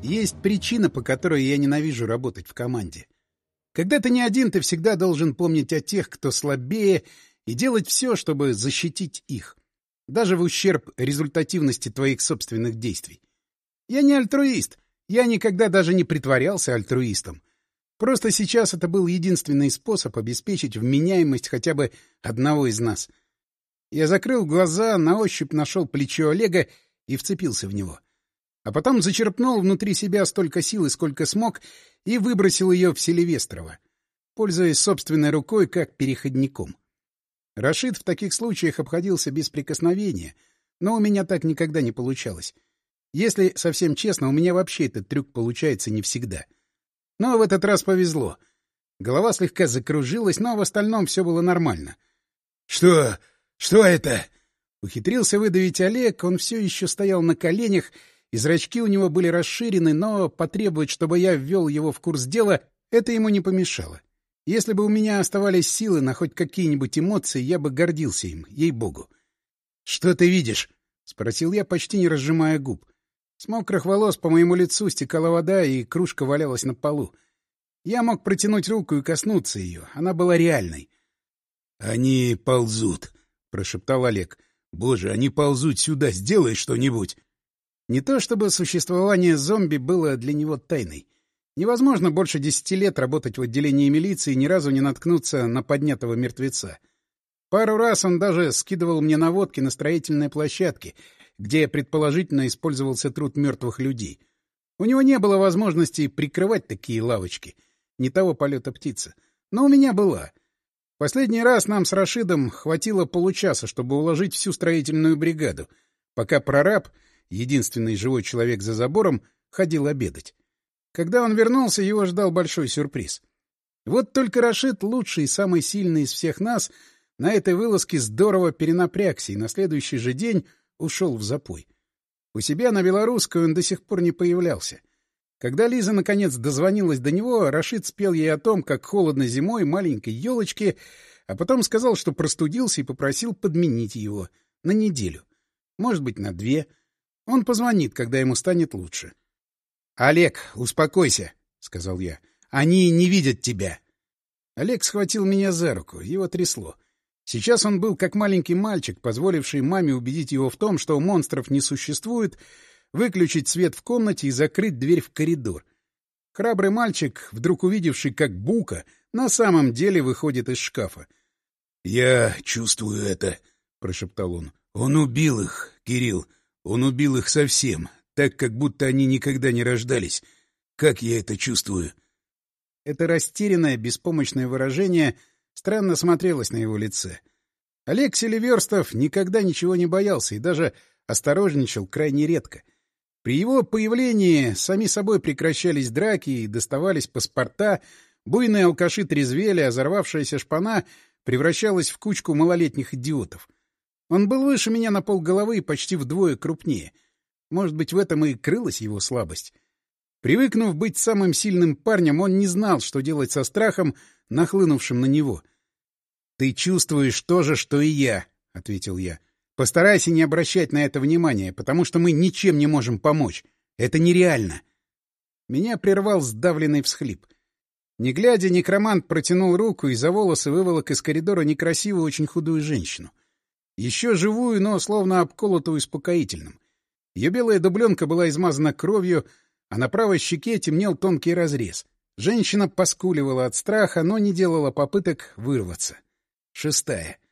Есть причина, по которой я ненавижу работать в команде. Когда ты не один, ты всегда должен помнить о тех, кто слабее, и делать все, чтобы защитить их, даже в ущерб результативности твоих собственных действий. Я не альтруист, я никогда даже не притворялся альтруистом. Просто сейчас это был единственный способ обеспечить вменяемость хотя бы одного из нас. Я закрыл глаза, на ощупь нашел плечо Олега и вцепился в него. А потом зачерпнул внутри себя столько силы, сколько смог, и выбросил ее в Селивестрова, пользуясь собственной рукой как переходником. Рашид в таких случаях обходился без прикосновения, но у меня так никогда не получалось. Если совсем честно, у меня вообще этот трюк получается не всегда. Но в этот раз повезло. Голова слегка закружилась, но в остальном все было нормально. — Что? Что это? — ухитрился выдавить Олег. Он все еще стоял на коленях, и зрачки у него были расширены, но потребовать, чтобы я ввел его в курс дела, это ему не помешало. Если бы у меня оставались силы на хоть какие-нибудь эмоции, я бы гордился им, ей-богу. — Что ты видишь? — спросил я, почти не разжимая губ. С мокрых волос по моему лицу стекала вода, и кружка валялась на полу. Я мог протянуть руку и коснуться ее. Она была реальной. — Они ползут, — прошептал Олег. — Боже, они ползут сюда. Сделай что-нибудь. Не то чтобы существование зомби было для него тайной. Невозможно больше 10 лет работать в отделении милиции и ни разу не наткнуться на поднятого мертвеца. Пару раз он даже скидывал мне наводки на строительной площадке, где предположительно использовался труд мертвых людей. У него не было возможности прикрывать такие лавочки. Не того полета птицы. Но у меня была. Последний раз нам с Рашидом хватило получаса, чтобы уложить всю строительную бригаду, пока прораб, единственный живой человек за забором, ходил обедать. Когда он вернулся, его ждал большой сюрприз. Вот только Рашид, лучший и самый сильный из всех нас, на этой вылазке здорово перенапрягся и на следующий же день ушел в запой. У себя на Белорусской он до сих пор не появлялся. Когда Лиза наконец дозвонилась до него, Рашид спел ей о том, как холодно зимой маленькой елочке, а потом сказал, что простудился и попросил подменить его на неделю. Может быть, на 2. Он позвонит, когда ему станет лучше. — Олег, успокойся, — сказал я. — Они не видят тебя. Олег схватил меня за руку. Его трясло. Сейчас он был как маленький мальчик, позволивший маме убедить его в том, что монстров не существует, выключить свет в комнате и закрыть дверь в коридор. Храбрый мальчик, вдруг увидевший, как Бука на самом деле выходит из шкафа. — Я чувствую это, — прошептал он. — Он убил их, Кирилл. Он убил их совсем, так, как будто они никогда не рождались. Как я это чувствую? Это растерянное, беспомощное выражение странно смотрелось на его лице. Олег Селиверстов никогда ничего не боялся и даже осторожничал крайне редко. При его появлении сами собой прекращались драки и доставались паспорта, буйные алкаши трезвели, а взорвавшаяся шпана превращалась в кучку малолетних идиотов. Он был выше меня на полголовы и почти вдвое крупнее. Может быть, в этом и крылась его слабость. Привыкнув быть самым сильным парнем, он не знал, что делать со страхом, нахлынувшим на него. — Ты чувствуешь то же, что и я, — ответил я. — Постарайся не обращать на это внимания, потому что мы ничем не можем помочь. Это нереально. Меня прервал сдавленный всхлип. Не глядя, некромант протянул руку и за волосы выволок из коридора некрасивую, очень худую женщину. Еще живую, но словно обколотую успокоительным. Ее белая дубленка была измазана кровью, а на правой щеке темнел тонкий разрез. Женщина поскуливала от страха, но не делала попыток вырваться. 6.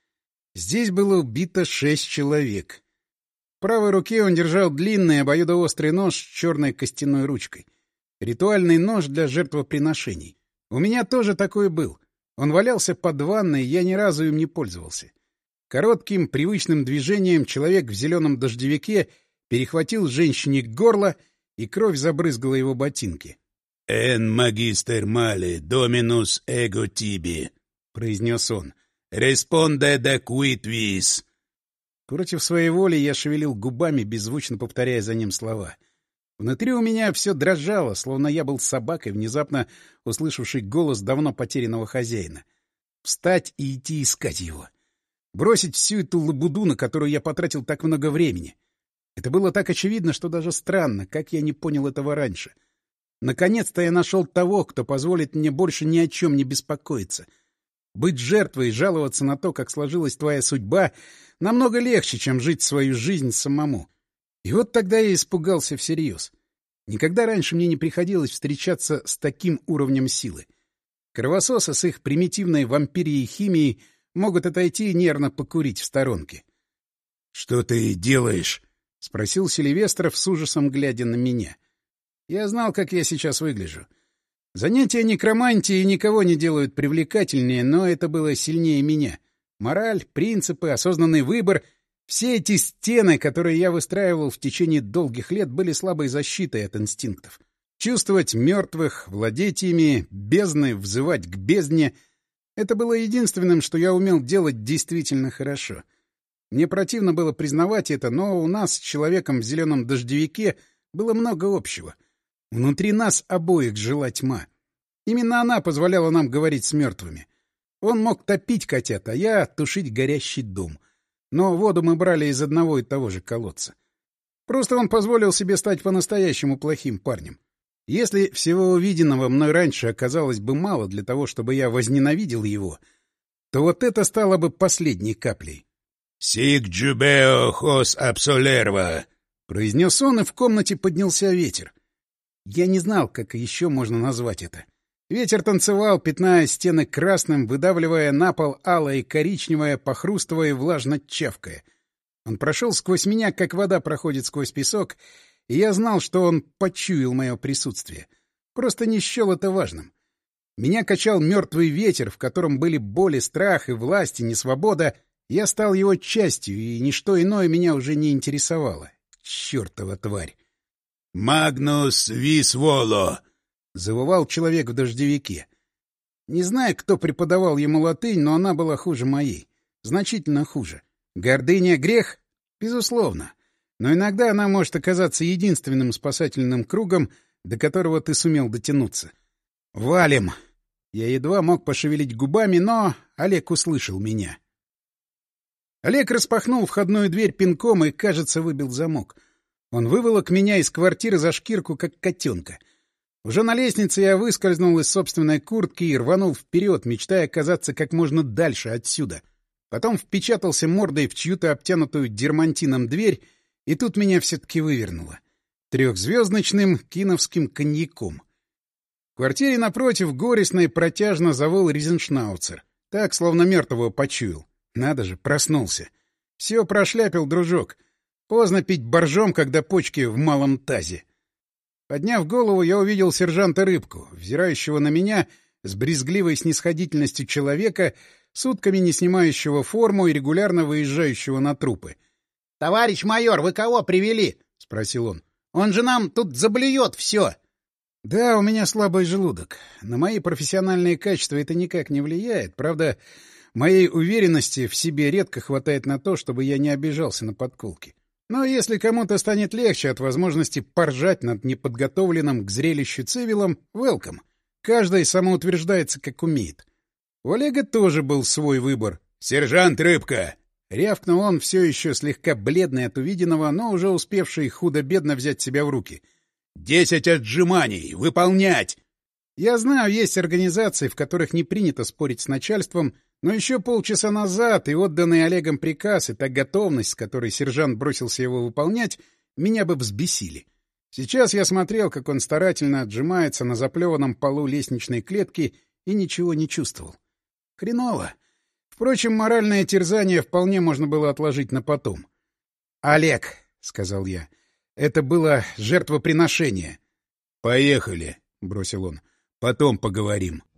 Здесь было убито 6 человек. В правой руке он держал длинный обоюдоострый нож с черной костяной ручкой. Ритуальный нож для жертвоприношений. У меня тоже такой был. Он валялся под ванной, я ни разу им не пользовался. Коротким, привычным движением человек в зеленом дождевике перехватил женщине горло, и кровь забрызгала его ботинки. — «Эн магистер мале, доминус эго тиби», — произнес он. «Респонде де квит вис». Против своей воли я шевелил губами, беззвучно повторяя за ним слова. Внутри у меня все дрожало, словно я был собакой, внезапно услышавшей голос давно потерянного хозяина. Встать и идти искать его. Бросить всю эту лабуду, на которую я потратил так много времени. Это было так очевидно, что даже странно, как я не понял этого раньше. Наконец-то я нашел того, кто позволит мне больше ни о чем не беспокоиться. Быть жертвой и жаловаться на то, как сложилась твоя судьба, намного легче, чем жить свою жизнь самому. И вот тогда я испугался всерьез. Никогда раньше мне не приходилось встречаться с таким уровнем силы. Кровососы с их примитивной вампирией химией могут отойти и нервно покурить в сторонке. — Что ты делаешь? — спросил Сильвестров с ужасом, глядя на меня. Я знал, как я сейчас выгляжу. Занятия некромантией никого не делают привлекательнее, но это было сильнее меня. Мораль, принципы, осознанный выбор — все эти стены, которые я выстраивал в течение долгих лет, были слабой защитой от инстинктов. Чувствовать мертвых, владеть ими, бездны, взывать к бездне — это было единственным, что я умел делать действительно хорошо. Мне противно было признавать это, но у нас с человеком в зеленом дождевике было много общего. Внутри нас обоих жила тьма. Именно она позволяла нам говорить с мертвыми. Он мог топить котят, а я тушить горящий дом. Но воду мы брали из одного и того же колодца. Просто он позволил себе стать по-настоящему плохим парнем. Если всего увиденного мной раньше оказалось бы мало для того, чтобы я возненавидел его, то вот это стало бы последней каплей. «Сик джубео хос абсолерва», — произнес он, и в комнате поднялся ветер. Я не знал, как еще можно назвать это. Ветер танцевал, пятная стены красным, выдавливая на пол алое и коричневое, похрустывая и влажно чавкая. Он прошел сквозь меня, как вода проходит сквозь песок, и я знал, что он почуял мое присутствие. Просто не счел это важным. Меня качал мертвый ветер, в котором были боль и страх, и власть, и несвобода. Я стал его частью, и ничто иное меня уже не интересовало. Чёртова тварь! «Магнус Висволо», — завывал человек в дождевике. Не знаю, кто преподавал ему латынь, но она была хуже моей. Значительно хуже. Гордыня — грех? Безусловно. Но иногда она может оказаться единственным спасательным кругом, до которого ты сумел дотянуться. «Валим!» Я едва мог пошевелить губами, но Олег услышал меня. Олег распахнул входную дверь пинком и, кажется, выбил замок. Он выволок меня из квартиры за шкирку, как котенка. Уже на лестнице я выскользнул из собственной куртки и рванул вперед, мечтая оказаться как можно дальше отсюда. Потом впечатался мордой в чью-то обтянутую дермантином дверь, и тут меня все-таки вывернуло. 3-звездочным киновским коньяком. В квартире напротив горестно и протяжно завыл Ризеншнауцер. Так, словно мертвого почуял. Надо же, проснулся. Все прошляпил, дружок. Поздно пить боржом, когда почки в малом тазе. Подняв голову, я увидел сержанта Рыбку, взирающего на меня с брезгливой снисходительностью человека, сутками не снимающего форму и регулярно выезжающего на трупы. — Товарищ майор, вы кого привели? — спросил он. — Он же нам тут заблюет все. — Да, у меня слабый желудок. На мои профессиональные качества это никак не влияет. Правда, моей уверенности в себе редко хватает на то, чтобы я не обижался на подколки. Но если кому-то станет легче от возможности поржать над неподготовленным к зрелищу цивилом, welcome. Каждый самоутверждается, как умеет. У Олега тоже был свой выбор. «Сержант Рыбка!» — рявкнул он, все еще слегка бледный от увиденного, но уже успевший худо-бедно взять себя в руки. 10 отжиманий! Выполнять!» Я знаю, есть организации, в которых не принято спорить с начальством, но еще полчаса назад и отданный Олегом приказ, и та готовность, с которой сержант бросился его выполнять, меня бы взбесили. Сейчас я смотрел, как он старательно отжимается на заплеванном полу лестничной клетки, и ничего не чувствовал. Хреново. Впрочем, моральное терзание вполне можно было отложить на потом. «Олег», — сказал я, — «это было жертвоприношение». «Поехали», — бросил он, — «потом поговорим».